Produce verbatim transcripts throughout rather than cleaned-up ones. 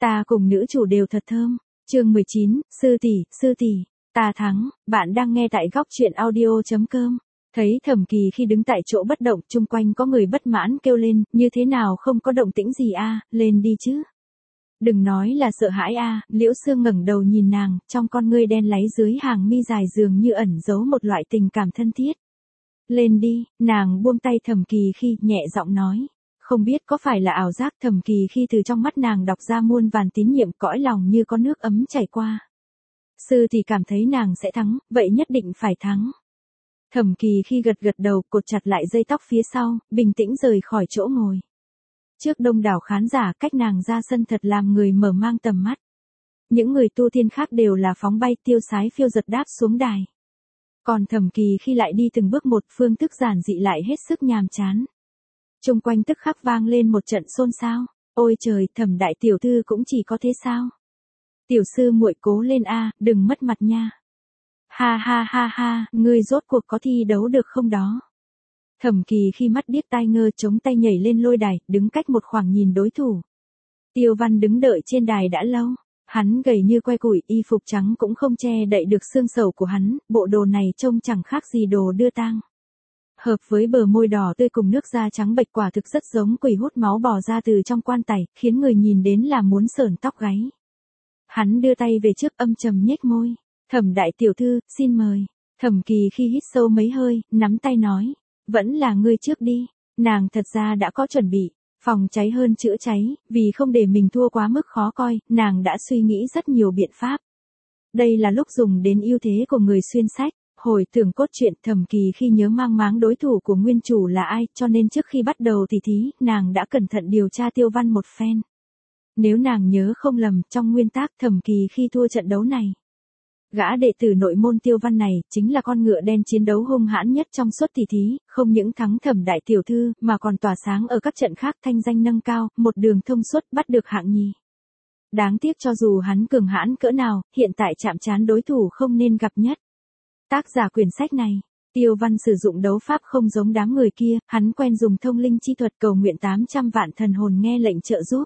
Ta cùng nữ chủ đều thật thơm. Chương mười chín, sư tỷ, sư tỷ, ta thắng. Bạn đang nghe tại góc truyện audio chấm com. Thấy Thẩm Kỳ khi đứng tại chỗ bất động, chung quanh có người bất mãn kêu lên, như thế nào không có động tĩnh gì a, lên đi chứ. Đừng nói là sợ hãi a, Liễu Sương ngẩng đầu nhìn nàng, trong con ngươi đen láy dưới hàng mi dài dường như ẩn giấu một loại tình cảm thân thiết. Lên đi, nàng buông tay Thẩm Kỳ khi, nhẹ giọng nói. Không biết có phải là ảo giác, Thẩm Kỳ khi từ trong mắt nàng đọc ra muôn vàn tín nhiệm, cõi lòng như có nước ấm chảy qua. Sư thì cảm thấy nàng sẽ thắng, vậy nhất định phải thắng. Thẩm Kỳ khi gật gật đầu, cột chặt lại dây tóc phía sau, bình tĩnh rời khỏi chỗ ngồi. Trước đông đảo khán giả, cách nàng ra sân thật làm người mở mang tầm mắt. Những người tu tiên khác đều là phóng bay tiêu sái phiêu giật đáp xuống đài. Còn Thẩm Kỳ khi lại đi từng bước một, phương thức giản dị lại hết sức nhàm chán. Trung quanh tức khắc vang lên một trận xôn xao. Ôi trời, Thẩm đại tiểu thư cũng chỉ có thế sao? Tiểu sư muội cố lên a, đừng mất mặt nha. Ha ha ha ha, ngươi rốt cuộc có thi đấu được không đó? Thẩm Kỳ khi mắt điếc tai ngơ, chống tay nhảy lên lôi đài, đứng cách một khoảng nhìn đối thủ. Tiêu Văn đứng đợi trên đài đã lâu. Hắn gầy như que củi, y phục trắng cũng không che đậy được xương sầu của hắn, bộ đồ này trông chẳng khác gì đồ đưa tang. Hợp với bờ môi đỏ tươi cùng nước da trắng bệch, quả thực rất giống quỷ hút máu bò ra từ trong quan tài, khiến người nhìn đến là muốn sởn tóc gáy. Hắn đưa tay về trước, âm trầm nhếch môi. Thẩm đại tiểu thư, xin mời. Thẩm Kỳ khi hít sâu mấy hơi, nắm tay nói. Vẫn là ngươi trước đi. Nàng thật ra đã có chuẩn bị. Phòng cháy hơn chữa cháy, vì không để mình thua quá mức khó coi, nàng đã suy nghĩ rất nhiều biện pháp. Đây là lúc dùng đến ưu thế của người xuyên sách. Hồi tưởng cốt truyện, Thẩm Kỳ khi nhớ mang máng đối thủ của nguyên chủ là ai, cho nên trước khi bắt đầu tỷ thí, nàng đã cẩn thận điều tra Tiêu Văn một phen. Nếu nàng nhớ không lầm, trong nguyên tắc Thẩm Kỳ khi thua trận đấu này. Gã đệ tử nội môn Tiêu Văn này, chính là con ngựa đen chiến đấu hung hãn nhất trong suốt tỷ thí, không những thắng Thẩm đại tiểu thư, mà còn tỏa sáng ở các trận khác, thanh danh nâng cao, một đường thông suốt bắt được hạng nhì. Đáng tiếc cho dù hắn cường hãn cỡ nào, hiện tại chạm trán đối thủ không nên gặp nhất. Tác giả quyển sách này, Tiêu Văn sử dụng đấu pháp không giống đám người kia, hắn quen dùng thông linh chi thuật cầu nguyện tám trăm vạn thần hồn nghe lệnh trợ giúp.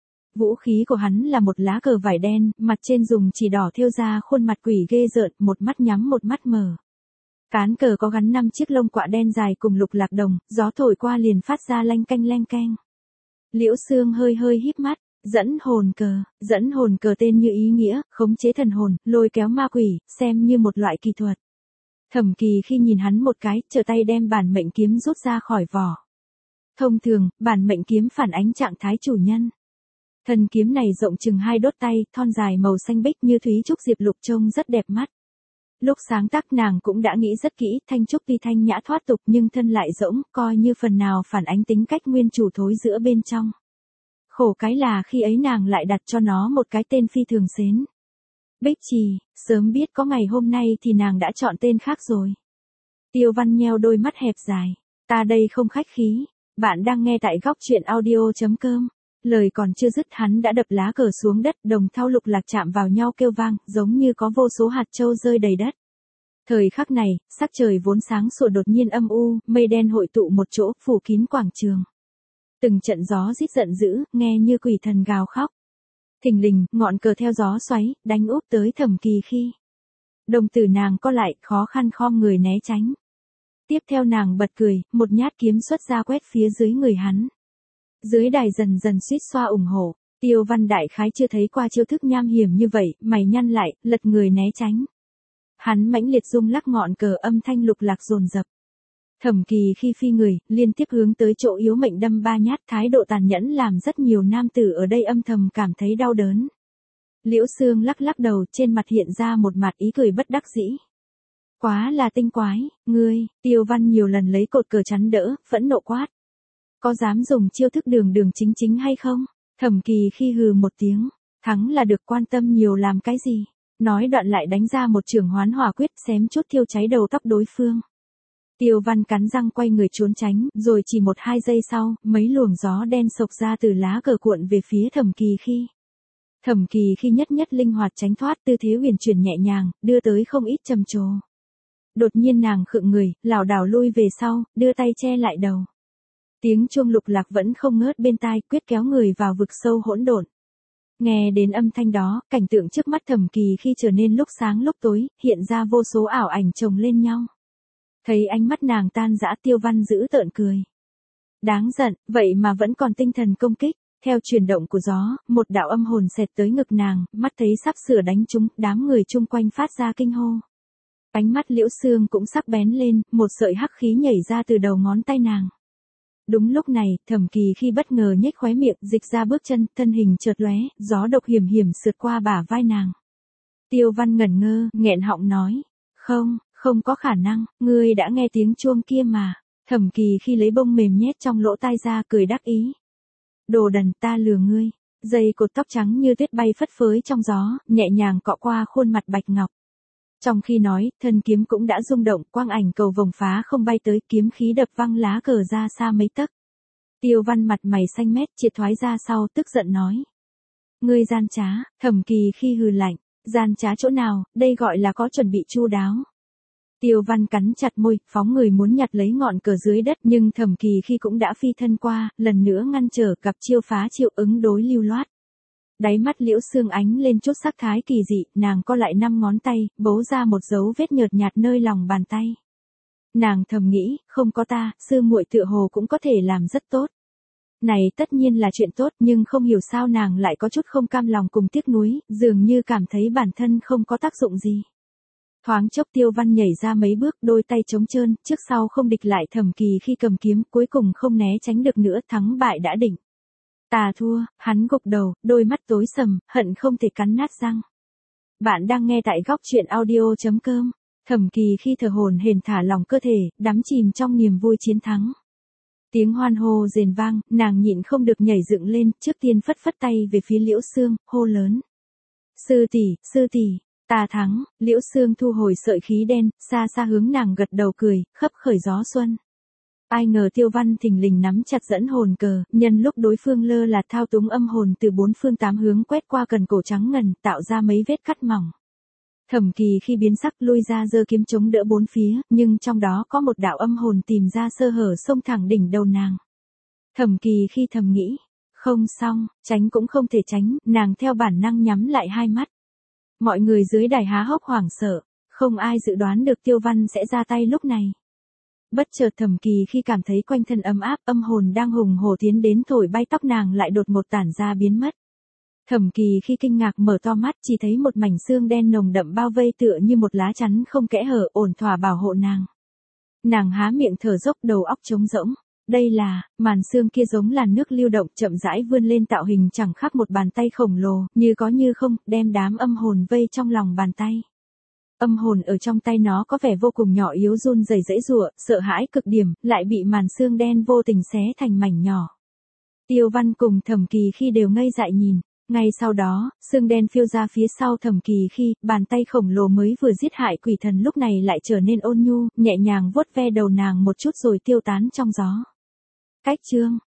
Vũ khí của hắn là một lá cờ vải đen, mặt trên dùng chỉ đỏ thêu ra khuôn mặt quỷ ghê rợn, một mắt nhắm một mắt mở. Cán cờ có gắn năm chiếc lông quạ đen dài cùng lục lạc đồng, gió thổi qua liền phát ra lanh canh lanh canh. Liễu Sương hơi hơi híp mắt. Dẫn hồn cờ, dẫn hồn cờ tên như ý nghĩa, khống chế thần hồn, lôi kéo ma quỷ, xem như một loại kỳ thuật. Thẩm Kỳ khi nhìn hắn một cái, trở tay đem bản mệnh kiếm rút ra khỏi vỏ. Thông thường, bản mệnh kiếm phản ánh trạng thái chủ nhân. Thân kiếm này rộng chừng hai đốt tay, thon dài màu xanh bích như thúy trúc diệp lục, trông rất đẹp mắt. Lúc sáng tác nàng cũng đã nghĩ rất kỹ, thanh trúc tuy thanh nhã thoát tục nhưng thân lại rỗng, coi như phần nào phản ánh tính cách nguyên chủ thối giữa bên trong. Khổ cái là khi ấy nàng lại đặt cho nó một cái tên phi thường xến. Bích Trì, sớm biết có ngày hôm nay thì nàng đã chọn tên khác rồi. Tiêu Văn nheo đôi mắt hẹp dài. Ta đây không khách khí. Bạn đang nghe tại góc truyện audio chấm com. Lời còn chưa dứt hắn đã đập lá cờ xuống đất, đồng thau lục lạc chạm vào nhau kêu vang, giống như có vô số hạt châu rơi đầy đất. Thời khắc này, sắc trời vốn sáng sủa đột nhiên âm u, mây đen hội tụ một chỗ, phủ kín quảng trường. Từng trận gió rít giận dữ, nghe như quỷ thần gào khóc. Thình lình, ngọn cờ theo gió xoáy, đánh úp tới Thẩm Kỳ khi. Đồng tử nàng co lại, khó khăn khom người né tránh. Tiếp theo nàng bật cười, một nhát kiếm xuất ra quét phía dưới người hắn. Dưới đài dần dần suýt xoa ủng hộ, Tiêu Văn đại khái chưa thấy qua chiêu thức nham hiểm như vậy, mày nhăn lại, lật người né tránh. Hắn mãnh liệt rung lắc ngọn cờ, âm thanh lục lạc dồn dập. Thẩm Kỳ khi phi người, liên tiếp hướng tới chỗ yếu mệnh đâm ba nhát, thái độ tàn nhẫn làm rất nhiều nam tử ở đây âm thầm cảm thấy đau đớn. Liễu Sương lắc lắc đầu, trên mặt hiện ra một mặt ý cười bất đắc dĩ. Quá là tinh quái, ngươi. Tiêu Văn nhiều lần lấy cột cờ chắn đỡ, phẫn nộ quát. Có dám dùng chiêu thức đường đường chính chính hay không? Thẩm Kỳ khi hừ một tiếng, thắng là được, quan tâm nhiều làm cái gì? Nói đoạn lại đánh ra một chưởng hoán hỏa quyết, xém chút thiêu cháy đầu tóc đối phương. Tiêu Văn cắn răng quay người trốn tránh, rồi chỉ một hai giây sau, mấy luồng gió đen sộc ra từ lá cờ cuộn về phía Thẩm Kỳ khi. Thẩm Kỳ khi nhất nhất linh hoạt tránh thoát, tư thế huyền chuyển nhẹ nhàng, đưa tới không ít trầm trồ. Đột nhiên nàng khựng người, lảo đảo lui về sau, đưa tay che lại đầu. Tiếng chuông lục lạc vẫn không ngớt bên tai, quyết kéo người vào vực sâu hỗn độn. Nghe đến âm thanh đó, cảnh tượng trước mắt Thẩm Kỳ khi trở nên lúc sáng lúc tối, hiện ra vô số ảo ảnh chồng lên nhau. Thấy ánh mắt nàng tan rã, Tiêu Văn giữ tợn cười. Đáng giận, vậy mà vẫn còn tinh thần công kích. Theo chuyển động của gió, một đạo âm hồn xẹt tới ngực nàng, mắt thấy sắp sửa đánh trúng, đám người chung quanh phát ra kinh hô. Ánh mắt Liễu Xương cũng sắc bén lên, một sợi hắc khí nhảy ra từ đầu ngón tay nàng. Đúng lúc này, Thẩm Kỳ khi bất ngờ nhếch khóe miệng, dịch ra bước chân, thân hình chợt lóe, gió độc hiểm hiểm sượt qua bả vai nàng. Tiêu Văn ngẩn ngơ, nghẹn họng nói, không, không có khả năng, ngươi đã nghe tiếng chuông kia mà. Thẩm Kỳ khi lấy bông mềm nhét trong lỗ tai ra, cười đắc ý. Đồ đần, ta lừa ngươi. Dây cột tóc trắng như tuyết bay phất phới trong gió, nhẹ nhàng cọ qua khuôn mặt bạch ngọc. Trong khi nói, thân kiếm cũng đã rung động, quang ảnh cầu vồng phá không bay tới, kiếm khí đập văng lá cờ ra xa mấy tấc. Tiêu Văn mặt mày xanh mét, triệt thoái ra sau, tức giận nói. Ngươi gian trá. Thẩm Kỳ khi hừ lạnh. Gian trá chỗ nào, đây gọi là có chuẩn bị chu đáo. Tiêu Văn cắn chặt môi, phóng người muốn nhặt lấy ngọn cờ dưới đất, nhưng Thẩm Kỳ khi cũng đã phi thân qua, lần nữa ngăn trở cặp chiêu phá chiêu ứng đối lưu loát. Đáy mắt Liễu Xương ánh lên chút sắc thái kỳ dị, nàng co lại năm ngón tay, bấu ra một dấu vết nhợt nhạt nơi lòng bàn tay. Nàng thầm nghĩ, không có ta, sư muội tựa hồ cũng có thể làm rất tốt. Này tất nhiên là chuyện tốt, nhưng không hiểu sao nàng lại có chút không cam lòng cùng tiếc nuối, dường như cảm thấy bản thân không có tác dụng gì. Thoáng chốc Tiêu Văn nhảy ra mấy bước, đôi tay trống trơn, trước sau không địch lại Thẩm Kỳ khi cầm kiếm, cuối cùng không né tránh được nữa, thắng bại đã định. Ta thua, hắn gục đầu, đôi mắt tối sầm, hận không thể cắn nát răng. Bạn đang nghe tại góc truyện audio chấm com. Thẩm Kỳ khi thở hổn hển thả lỏng cơ thể, đắm chìm trong niềm vui chiến thắng. Tiếng hoan hô rền vang, nàng nhịn không được nhảy dựng lên, trước tiên phất phất tay về phía Liễu Xương, hô lớn. Sư tỷ, sư tỷ, ta thắng. Liễu Xương thu hồi sợi khí đen, xa xa hướng nàng gật đầu cười, khấp khởi gió xuân. Ai ngờ Tiêu Văn thình lình nắm chặt dẫn hồn cờ, nhân lúc đối phương lơ là thao túng âm hồn từ bốn phương tám hướng quét qua cần cổ trắng ngần, tạo ra mấy vết cắt mỏng. Thẩm Kỳ khi biến sắc lui ra giơ kiếm chống đỡ bốn phía, nhưng trong đó có một đạo âm hồn tìm ra sơ hở xông thẳng đỉnh đầu nàng. Thẩm Kỳ khi thầm nghĩ, không xong, tránh cũng không thể tránh, nàng theo bản năng nhắm lại hai mắt. Mọi người dưới đài há hốc hoảng sợ, không ai dự đoán được Tiêu Văn sẽ ra tay lúc này. Bất chợt Thẩm Kỳ khi cảm thấy quanh thân ấm áp, âm hồn đang hùng hổ tiến đến thổi bay tóc nàng lại đột một tản ra biến mất. Thẩm Kỳ khi kinh ngạc mở to mắt, chỉ thấy một mảnh xương đen nồng đậm bao vây tựa như một lá chắn không kẽ hở, ổn thỏa bảo hộ nàng. Nàng há miệng thở dốc, đầu óc trống rỗng. Đây là, màn xương kia giống làn nước lưu động chậm rãi vươn lên tạo hình chẳng khác một bàn tay khổng lồ, như có như không, đem đám âm hồn vây trong lòng bàn tay. Âm hồn ở trong tay nó có vẻ vô cùng nhỏ yếu, run rẩy giãy giụa, sợ hãi cực điểm, lại bị màn xương đen vô tình xé thành mảnh nhỏ. Tiêu Văn cùng Thẩm Kỳ khi đều ngây dại nhìn. Ngay sau đó, xương đen phiêu ra phía sau Thẩm Kỳ khi, bàn tay khổng lồ mới vừa giết hại quỷ thần lúc này lại trở nên ôn nhu, nhẹ nhàng vuốt ve đầu nàng một chút rồi tiêu tán trong gió. Cách chương